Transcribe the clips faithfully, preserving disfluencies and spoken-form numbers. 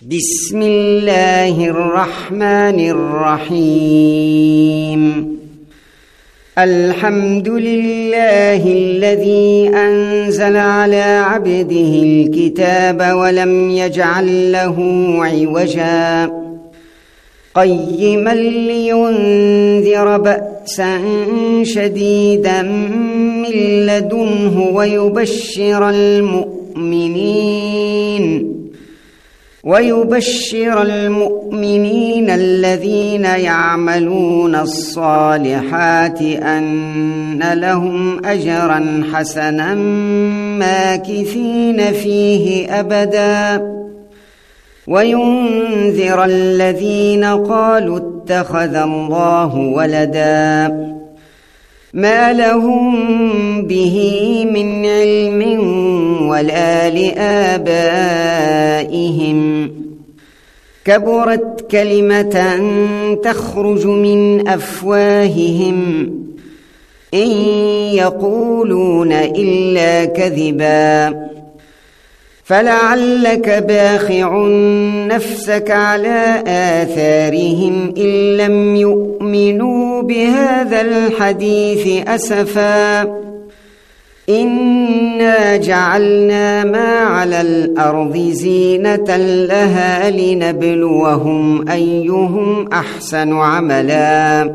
بسم الله الرحمن الرحيم. الحمد لله الذي أنزل على عبده الكتاب ولم يجعل له عوجا قيما لينذر بأسا شديدا من لدنه ويبشر المؤمنين ويبشر المؤمنين الذين يعملون الصالحات أن لهم أجرا حسنا ماكثين فيه أبدا وينذر الذين قالوا اتخذ الله ولدا ما لهم به من علم ولا لآبائهم كبرت كلمة تخرج من أفواههم إن يقولون إلا كذبا فلعلك باخع نفسك على آثارهم إن لم يؤمنوا بهذا الحديث أسفا إنا جعلنا ما على الأرض زينة لها لنبلوهم أيهم أحسن عملا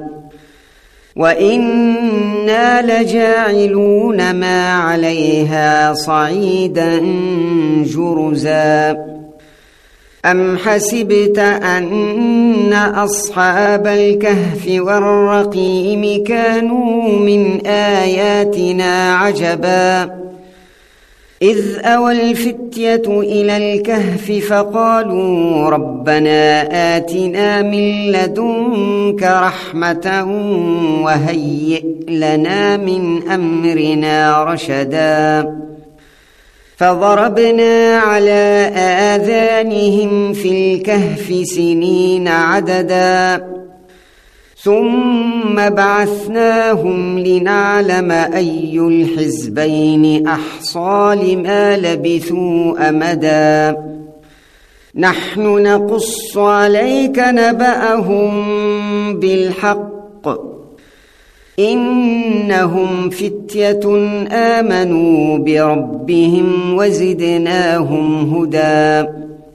وإنا لجاعلون ما عليها صعيدا جرزا أم حسبت أن أصحاب الكهف والرقيم كانوا من آياتنا عجبا إذ أوى الفتية إلى الكهف فقالوا ربنا آتنا من لدنك رحمة وهيئ لنا من أمرنا رشدا فضربنا على آذانهم في الكهف سنين عددا ثم بعثناهم لنعلم أي الحزبين أحصى لما لبثوا أمدا نحن نقص عليك نبأهم بالحق إنهم فتية آمنوا بربهم وزدناهم هدى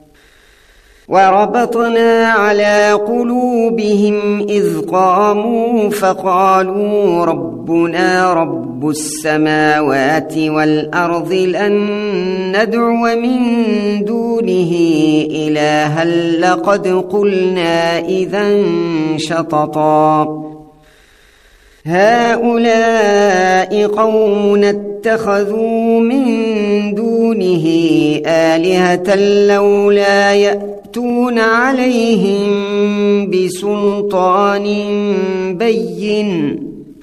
وربطنا على قلوبهم إذ قاموا فقالوا ربنا رب السماوات والأرض لن ندعو من دونه إلها لقد قلنا إذا شططا هؤلاء قوم اتخذوا من دونه آلهة لولا يأتون عليهم بسلطان بين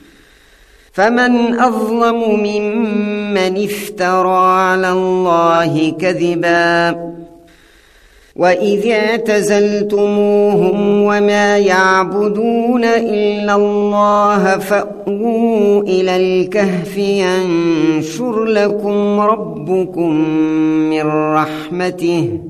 فمن أظلم ممن افترى على الله كذبا وإذ اعتزلتموهم وما يعبدون إلا الله فأووا إلى الكهف ينشر لكم ربكم من رحمته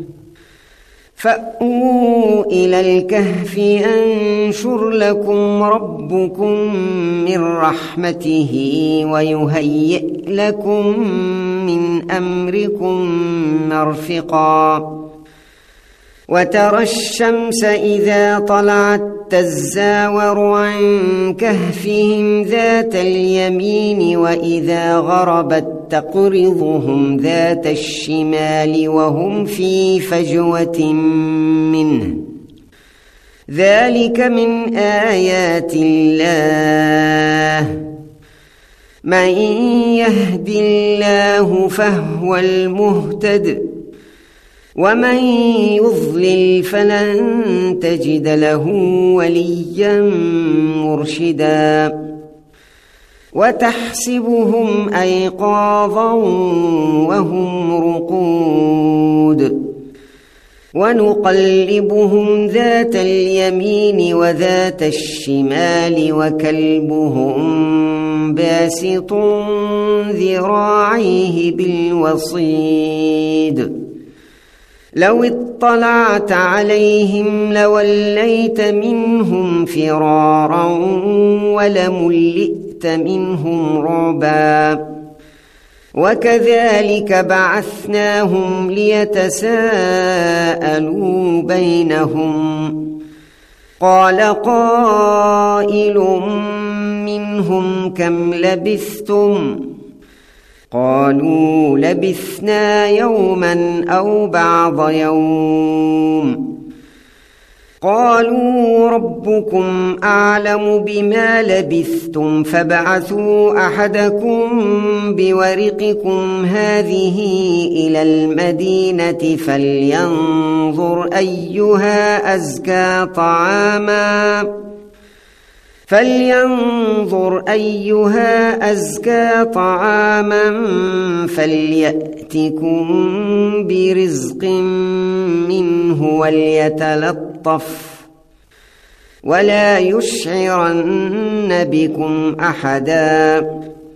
فأووا إلى الكهف ينشر لكم ربكم من رحمته ويهيئ لكم من أمركم مرفقا وترى الشمس إذا طلعت تزاور عن كهفهم ذات اليمين وإذا غربت تقرضهم ذات الشمال وهم في فجوة منه ذلك من آيات الله من يهد الله فهو المهتد ومن يضلل فلن تجد له وليا مرشدا وتحسبهم أيقاظا وهم رقود ونقلبهم ذات اليمين وذات الشمال وكلبهم باسط ذراعيه بالوصيد لو اطلعت عليهم لوليت منهم فرارا ولملئت منهم رعبا وكذلك بعثناهم ليتساءلوا بينهم قال قائل منهم كم لبثتم قالوا لبثنا يوما أو بعض يوم قالوا ربكم أعلم بما لبثتم فابعثوا أحدكم بورقكم هذه إلى المدينة فلينظر أيها أزكى طعاما فلينظر أيها أزكى طعاما فليأتكم برزق منه وليتلطف ولا يشعرن بكم أحدا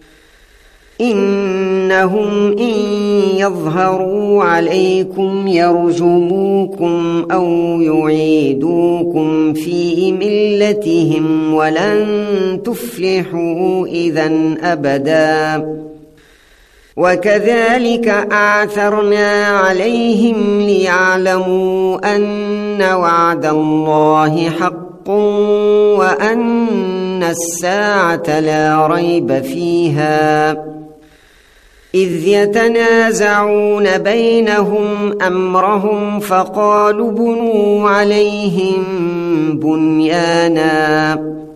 إنهم إن يظهروا عليكم يرجموكم أو يعيدوكم في ملتهم ولن تفلحوا إذن أبدا وكذلك أعثرنا عليهم ليعلموا أن وعد الله حق وأن الساعة لا ريب فيها إذ يتنازعون بينهم أمرهم فقالوا بنوا عليهم بنيانا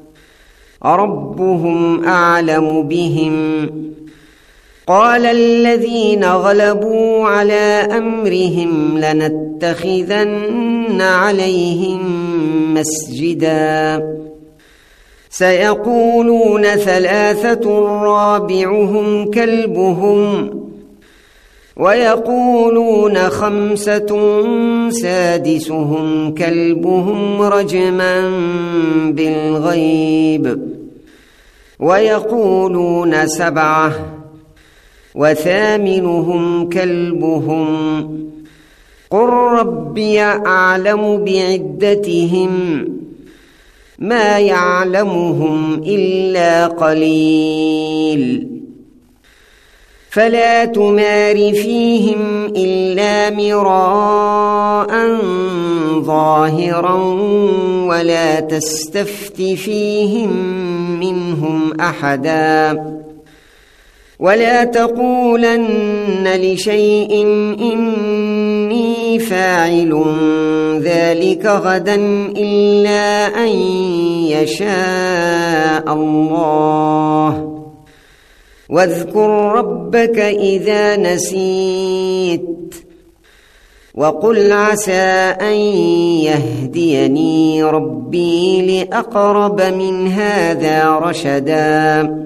ربهم أعلم بهم قال الذين غلبوا على أمرهم لنتخذن عليهم مسجدا سيقولون ثلاثة رابعهم كلبهم ويقولون خمسة سادسهم كلبهم رجما بالغيب ويقولون سبعة وثامنهم كلبهم قل ربي أعلم بعدتهم ما يعلمهم إلا قليل فلا تمار فيهم إلا مراء ظاهرا ولا تستفت فيهم منهم أحدا ولا تقولن لشيء إني فاعل ذلك غدا إلا أن يشاء الله واذكر ربك إذا نسيت وقل عسى أن يهديني ربي لأقرب من هذا رشدا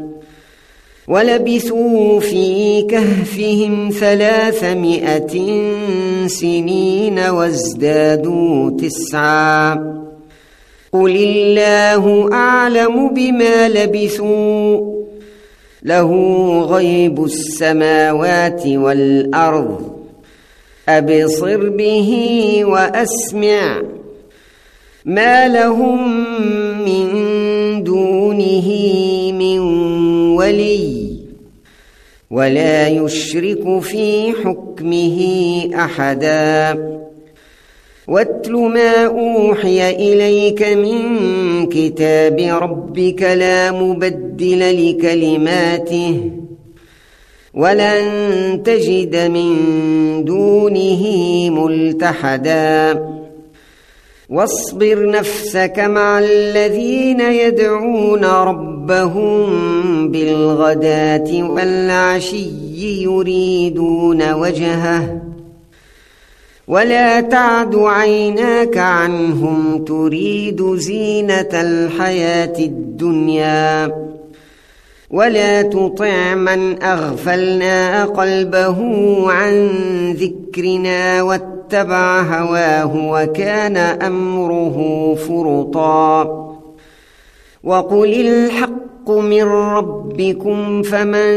ولبثوا في كهفهم ثلاثمائة سنين وازدادوا تسعا قل الله أعلم بما لبثوا له غيب السماوات والأرض أبصر به وأسمع ما لهم من دونه من ولي ولا يشرك في حكمه أحدا واتل ما أوحي إليك من كتاب ربك لا مبدل لكلماته ولن تجد من دونه ملتحدا واصبر نفسك مع الذين يدعون ربهم بالغداة والعشي يريدون وجهه ولا تعد عيناك عنهم تريد زينة الحياة الدنيا ولا تطع من أغفلنا قلبه عن ذكرنا واتبع هواه وكان أمره فرطا وقل الحق من ربكم فمن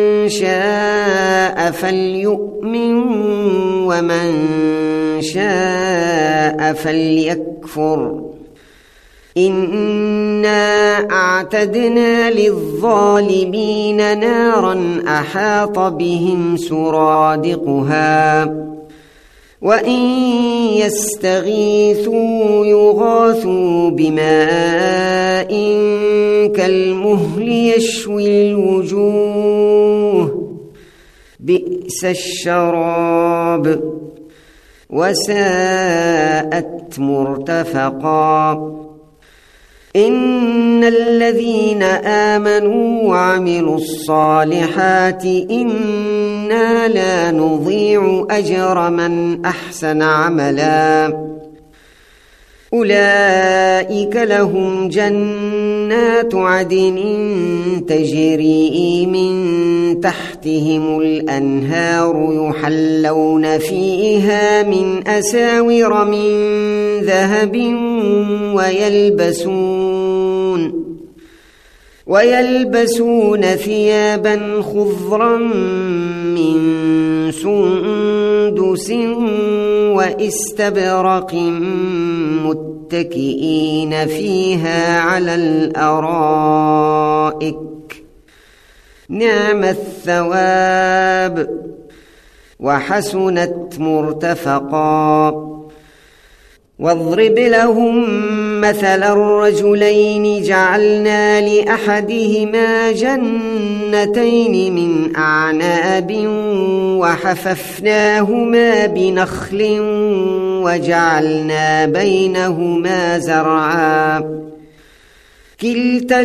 شاء فليؤمن ومن شاء فليكفر إنا أعتدنا للظالمين نارا أحاط بهم سرادقها وإن يستغيثوا يغاثوا بماء كالمهل يشوي الوجوه بئس الشراب وساءت مرتفقا إن الذين آمنوا وعملوا الصالحات إنا لا نضيع أجر من أحسن عملا أولئك لهم جنات عدن تجري من تحتهم الأنهار يحلون فيها من أساور من ذهب ويلبسون ويلبسون ثيابا خضرا من سندس واستبرق متكئين فيها على الأرائك نعم الثواب وحسنت مرتفقا واضرب لهم مثل الرجلين جعلنا لأحدهما جنتين من أعناب وحففناهما بنخل وجعلنا بينهما زرعا كلتا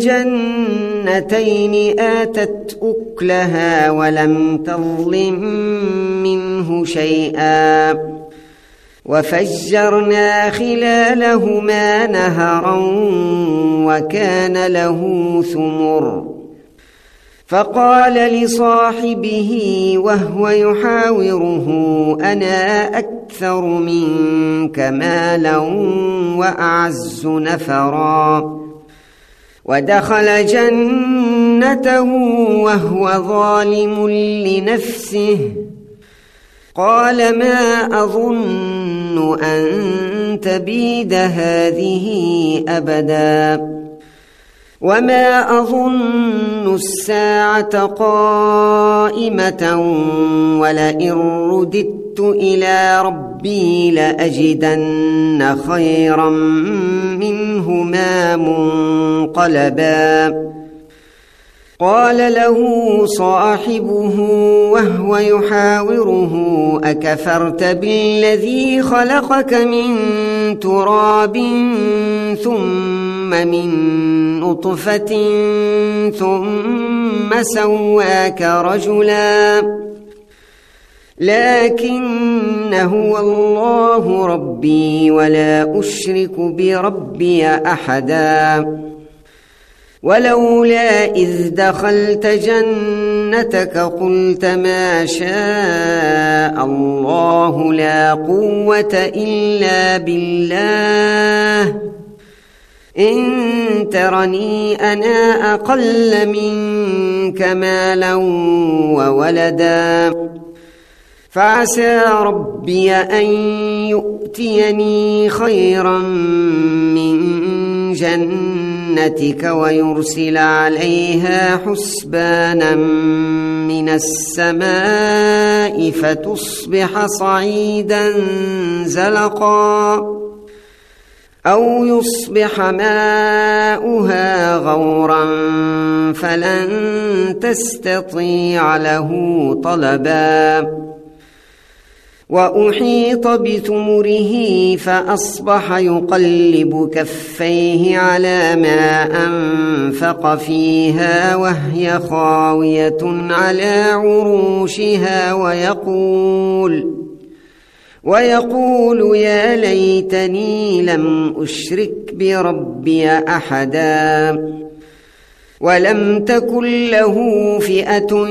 الجنتين آتت أكلها ولم تظلم منه شيئا وفجرنا خلالهما نهرا وكان له ثمر فقال لصاحبه وهو يحاوره أنا أكثر منك مالا وأعز نفرا ودخل جنته وهو ظالم لنفسه قال ما أظن أن تبيد هذه أبدا وما أظن الساعة قائمة ولئن رددت إلى ربي لأجدن خيرا منهما منقلبا قال له صاحبه وهو يحاوره أكفرت بالذي خلقك من تراب ثم من نطفة ثم سواك رجلا لكن هو الله ربي ولا أشرك بربي أحدا ولولا إذ دخلت جنتك قلت ما شاء الله لا قوة إلا بالله إن ترني أنا أقل منك مالا وولدا فعسى ربي أن يؤتيني خيرا من جنتك ويرسل عليها حسبانا من السماء فتصبح صعيدا زلقا أو يصبح ماؤها غورا فلن تستطيع له طلبا وأحيط بثمره فأصبح يقلب كفيه على ما أنفق فيها وهي خاوية على عروشها ويقول ويقول يا ليتني لم أشرك بربي أحدا ولم تكن له فئة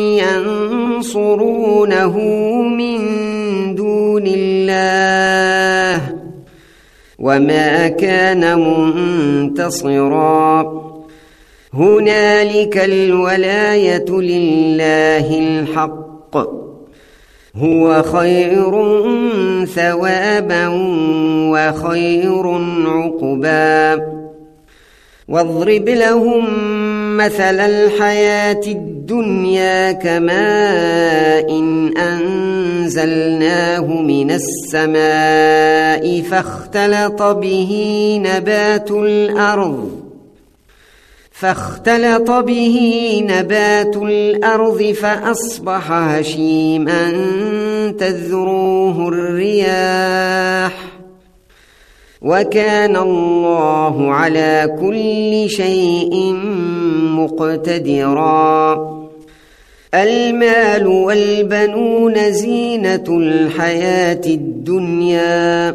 ينصرونه من دون الله وما كان منتصرا هنالك الولاية لله الحق هو خير ثوابا وخير عقبا واضرب لهم مثل الحياة الدنيا كماء إن أنزلناه من السماء فاختلط به نبات الأرض فاختلط به نبات الأرض فأصبح هشيما تذروه الرياح وكان الله على كل شيء مقتدرا المال والبنون زينة الحياة الدنيا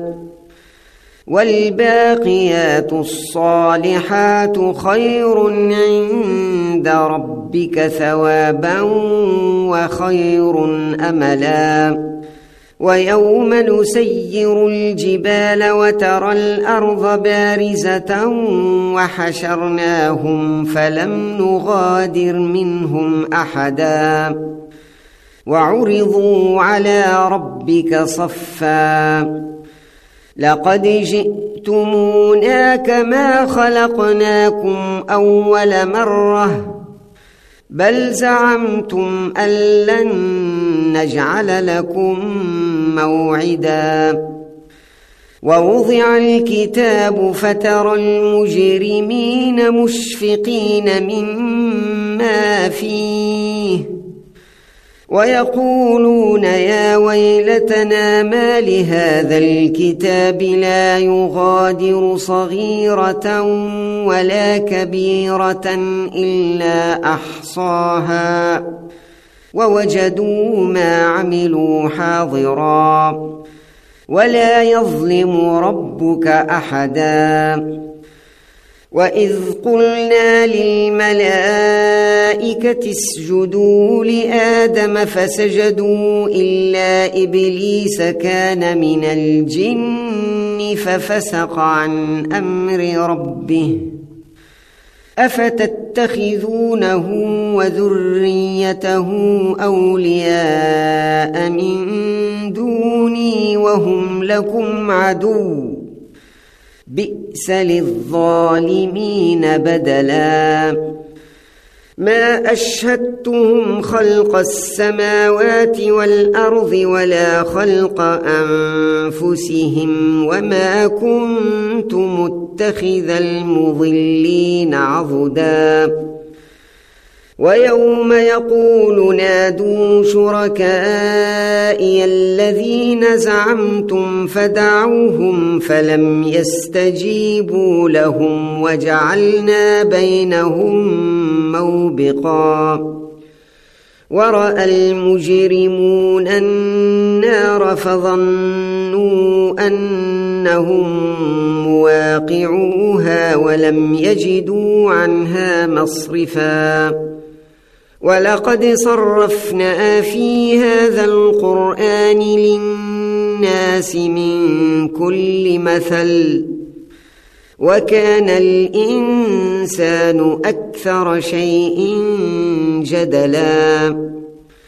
والباقيات الصالحات خير عند ربك ثوابا وخير أملا ويوم نسير الجبال وترى الأرض بارزة وحشرناهم فلم نغادر منهم أحدا وعرضوا على ربك صفا لقد جئتمونا كما خلقناكم أول مرة بل زعمتم أن لن نجعل لكم موعدا ووضع الكتاب فترى المجرمين مشفقين مما فيه ويقولون يا ويلتنا ما لهذا الكتاب لا يغادر صغيرة ولا كبيرة إلا أحصاها ووجدوا ما عملوا حاضرا ولا يظلم ربك أحدا وإذ قلنا للملائكة اسجدوا لآدم فسجدوا إلا إبليس كان من الجن ففسق عن أمر ربه أفتتخذونه وذريته أولياء من دوني وهم لكم عدو بئس للظالمين بدلا ما أشهدتهم خلق السماوات والأرض ولا خلق أنفسهم وما كنت متخذ المضلين عضدا ويوم يقول نادوا شركائي الذين زعمتم فدعوهم فلم يستجيبوا لهم وجعلنا بينهم موبقا ورأى المجرمون النار فظنوا أنهم مواقعوها ولم يجدوا عنها مصرفا ولقد صرفنا في هذا القرآن للناس من كل مثل وكان الإنسان أكثر شيء جدلا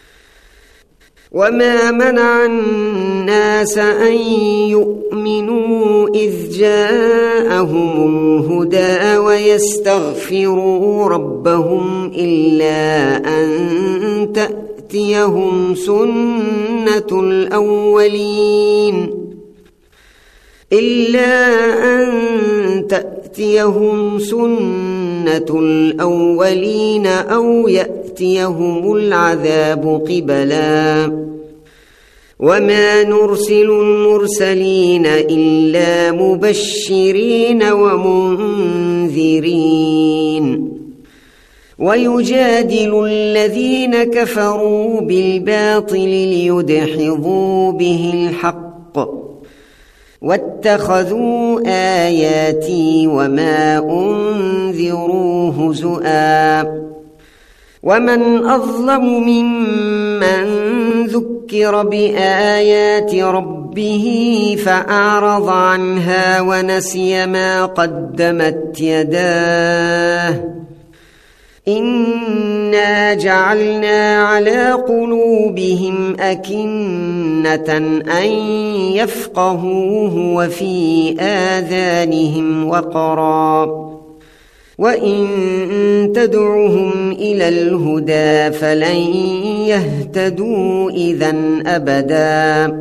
وما منع الناس أن يؤمنوا إذ جاءهم الهدى ويستغفروا ربهم إلا أن تأتيهم سنة الأولين إلا أن تأتيهم سنة الأولين أو يأتيهم العذاب قبلا وما نرسل المرسلين إلا مبشرين ومنذرين ويجادل الذين كفروا بالباطل ليدحضوا به الحق واتخذوا آياتي وما أنذروا هزؤا ومن أظلم ممن ذكر بآيات ربه فأعرض عنها ونسي ما قدمت يداه إنا جعلنا على قلوبهم أكنة أن يفقهوه وفي آذانهم وقرا وإن تدعهم إلى الهدى فلن يهتدوا إذن أبدا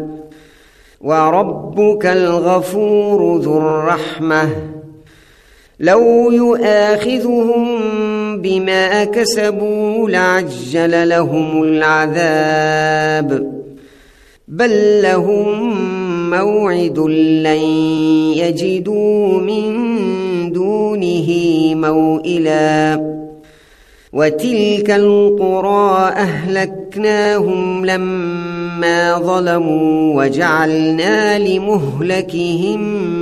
وربك الغفور ذو الرحمة لو يؤاخذهم بما كسبوا لعجل لهم العذاب بل لهم موعد لن يجدوا من دونه موئلا وتلك القرى أهلكناهم لما ظلموا وجعلنا لمهلكهم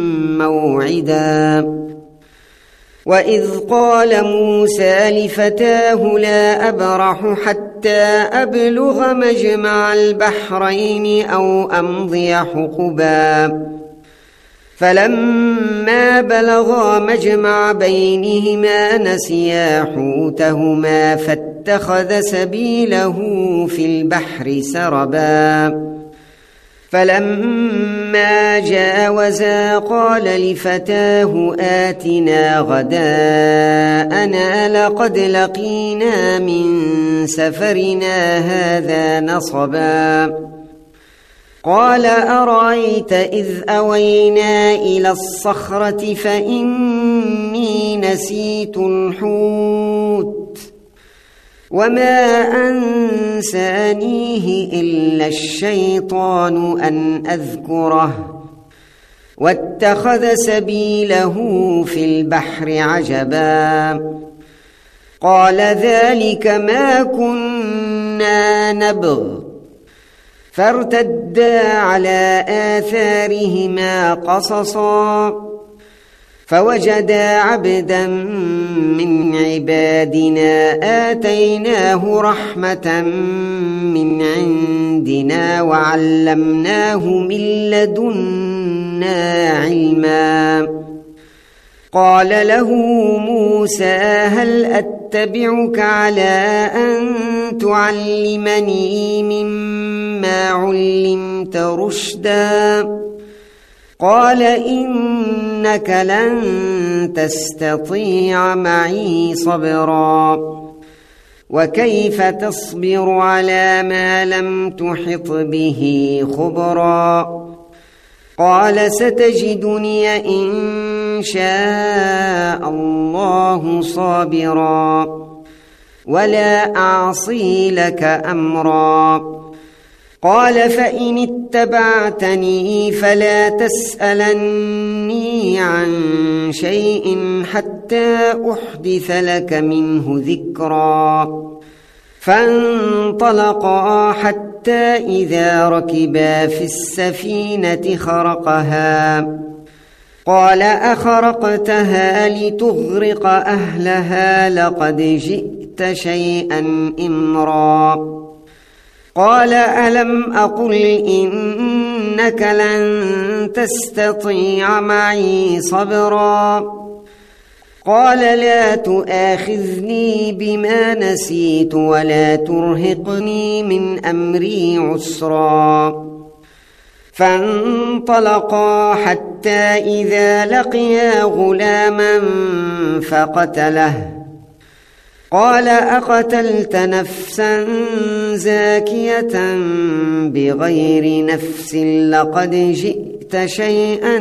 موعدا وإذ قال موسى لفتاه لا أبرح حتى أبلغ مجمع البحرين أو أمضي حقبا فلما بلغا مجمع بينهما نسيا حوتهما فاتخذ سبيله في البحر سربا فلما جاوزا قال لفتاه آتنا غداءنا لقد لقينا من سفرنا هذا نصبا قال أرأيت إذ أوينا إلى الصخرة فإني نسيت الحوت وما أنسانيه إلا الشيطان أن أذكره واتخذ سبيله في البحر عجبا قال ذلك ما كنا نبغ فارتدا على آثارهما قصصا فوجدا عبدا من عبادنا آتيناه رحمة من عندنا وعلمناه من لدنا علما قال له موسى هل أتبعك على أن تعلمني مما علمت رشدا قال إنك لن تستطيع معي صبرا وكيف تصبر على ما لم تحط به خبرا قال ستجدني إن شاء الله صابرا ولا أعصي لك أمرا قال فإن اتبعتني فلا تسألني عن شيء حتى أحدث لك منه ذكرا فانطلقا حتى إذا ركبا في السفينة خرقها قال أخرقتها لتغرق أهلها لقد جئت شيئا إمرا قال ألم أقل إنك لن تستطيع معي صبرا قال لا تؤاخذني بما نسيت ولا ترهقني من أمري عسرا فانطلقا حتى إذا لقيا غلاما فقتله قال أقتلت نفسا زاكية بغير نفس لقد جئت شيئا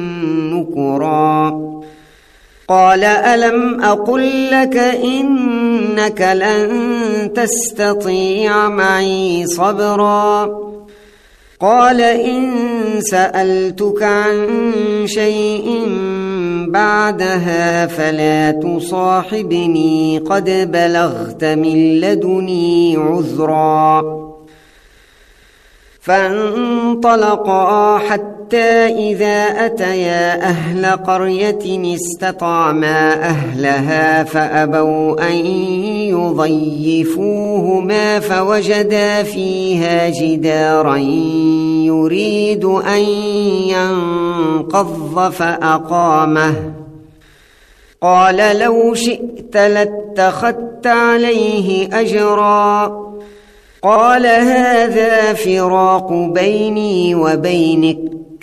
نكرا قال ألم أقل لك إنك لن تستطيع معي صبرا قال إن سألتك عن شيء بعدها فلا تصاحبني قد بلغت من لدني عذرا فانطلقا حتى إذا أتيا أهل قرية استطعما أهلها فأبوا أن يضيفوهما فوجدا فيها جدارا يريد أن ينقض فأقامه قال لو شئت لاتخذت اتخذت عليه أجرا قال هذا فراق بيني وبينك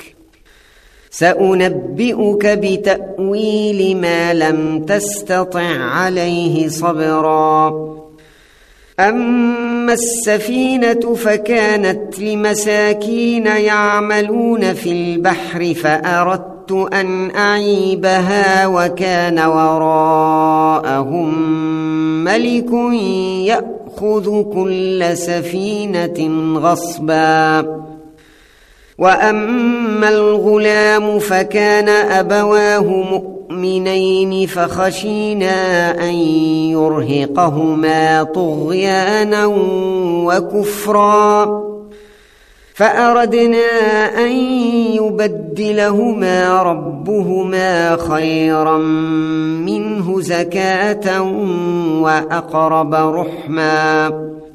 سأنبئك بتأويل ما لم تستطع عليه صبرا أما السفينة فكانت لمساكين يعملون في البحر فأردت أن أعيبها وكان وراءهم ملك يأخذ كل سفينة غصبا وأما الغلام فكان أبواه مؤمنين فخشينا أن يرهقهما طغيانا وكفرا فأردنا أن يبدلهما ربهما خيرا منه زكاة وأقرب رحما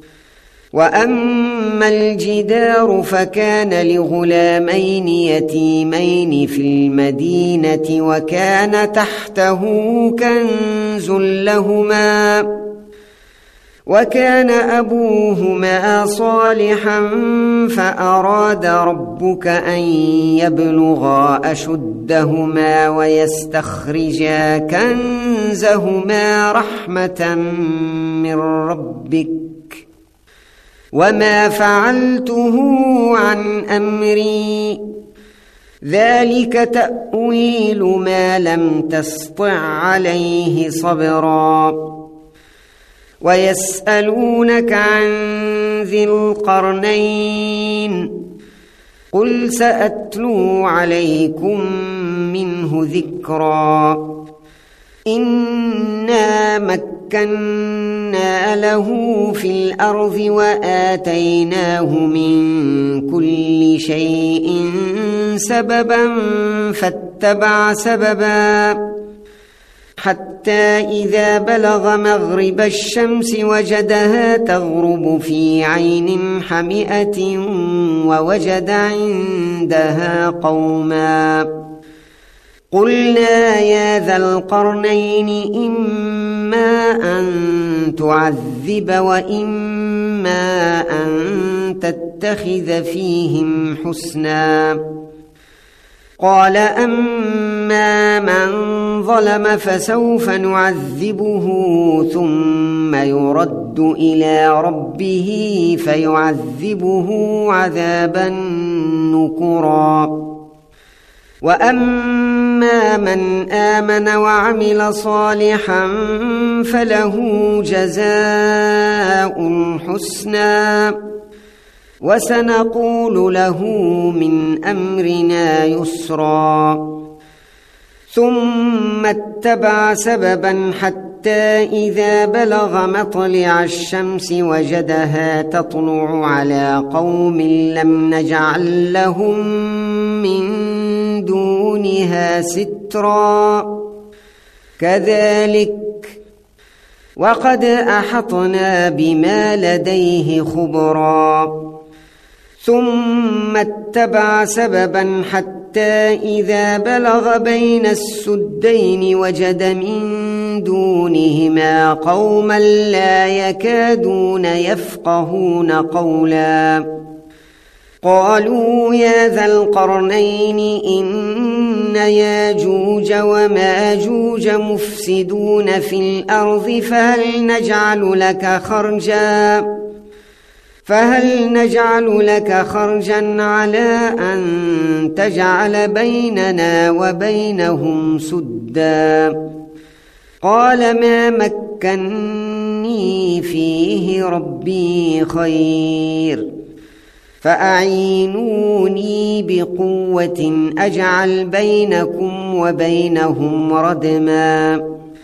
وأما الجدار فكان لغلامين يتيمين في المدينة وكان تحته كنز لهما وكان أبوهما صالحا فأراد ربك أن يبلغا أشدهما ويستخرجا كنزهما رحمة من ربك وما فعلته عن أمري ذلك تأويل ما لم تسطع عليه صبرا ويسألونك عن ذي القرنين قل سأتلو عليكم منه ذكرا إنا مكنا له في الأرض وآتيناه من كل شيء سببا فاتبع سببا حتى إذا بلغ مغرب الشمس وجدها تغرب في عين حمئة ووجد عندها قوما قلنا يا ذا القرنين إما أن تعذب وإما أن تتخذ فيهم حسنا قال أما من ظلم فسوف نعذبه ثم يرد إلى ربه فيعذبه عذابا نكرا وأما من آمن وعمل صالحا فله جزاء الحسنى وسنقول له من أمرنا يسرا ثم اتبع سببا حتى إذا بلغ مطلع الشمس وجدها تطلع على قوم لم نجعل لهم من دونها سترا كذلك وقد أحطنا بما لديه خبرا ثم اتبع سببا حتى إذا بلغ بين السدين وجد من دونهما قوما لا يكادون يفقهون قولا قالوا يا ذا القرنين إن ياجوج وماجوج مفسدون في الأرض فهل نجعل لك خرجا فهل نجعل لك خرجا على أن تجعل بيننا وبينهم سدا قال ما مكني فيه ربي خير فأعينوني بقوة أجعل بينكم وبينهم ردما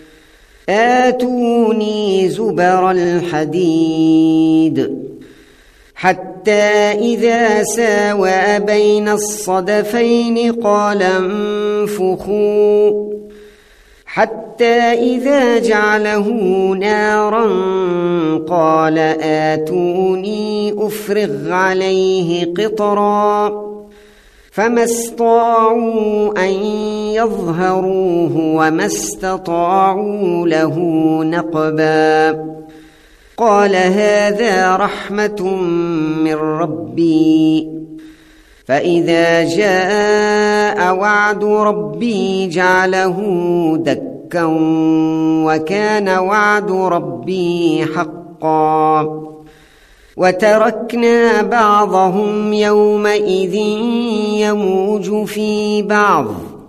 آتوني زبر الحديد حتى إذا ساوى بين الصدفين قال انفخوا حتى إذا جعله نارا قال آتوني أفرغ عليه قطرا فما استطاعوا أن يظهروه وما استطاعوا له نقبا قال هذا رحمة من ربي فإذا جاء وعد ربي جعله دكا وكان وعد ربي حقا وتركنا بعضهم يومئذ يموج في بعض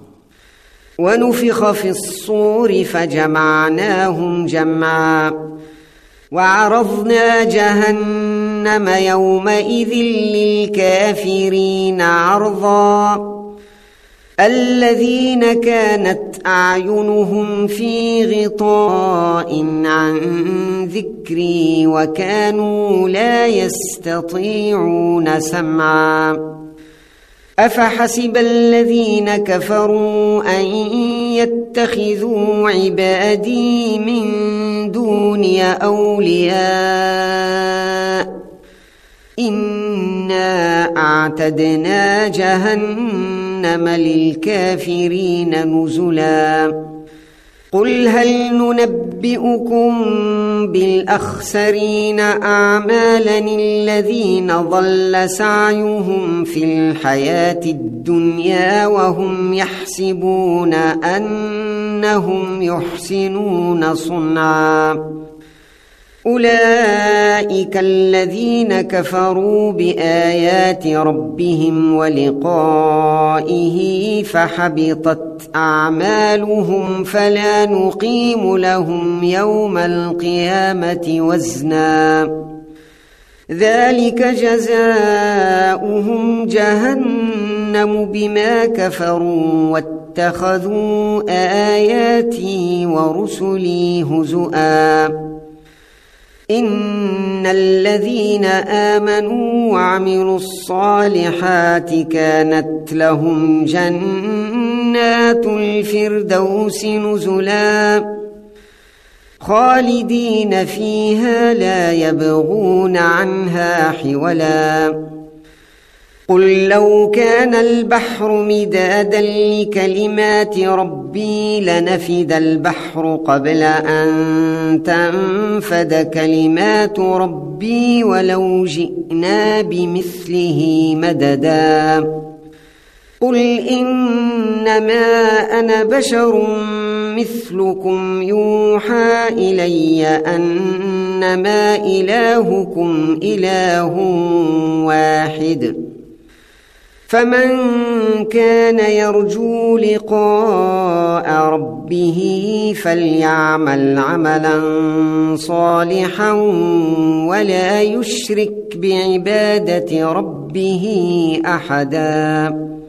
ونفخ في الصور فجمعناهم جمعا وعرضنا جهنم يومئذ للكافرين عرضا الذين كانت أعينهم في غطاء عن ذكري وكانوا لا يستطيعون سمعا أفحسب الذين كفروا أن يتخذوا عبادي من دوني أولياء إنا أعتدنا جهنم للكافرين نزلا قل هل ننبئكم بالأخسرين أعمالا الذين ضل سعيهم في الحياة الدنيا وهم يحسبون أنهم يحسنون صنعا أولئك الذين كفروا بآيات ربهم ولقائه فحبطت أعمالهم فلا نقيم لهم يوم القيامة وزنا ذلك جزاؤهم جهنم بما كفروا واتخذوا آياتي ورسلي هزؤا إن الذين آمنوا وعملوا الصالحات كانت لهم جنات الفردوس نزلا خالدين فيها لا يبغون عنها حولا قل لو كان البحر مدادا لكلمات ربي لنفد البحر قبل أن تنفد كلمات ربي ولو جئنا بمثله مددا قل إنما أنا بشر مثلكم يوحى إلي أنما إلهكم إله واحد فمن كان يرجو لقاء ربه فليعمل عملا صالحا ولا يشرك بعبادة ربه أحدا.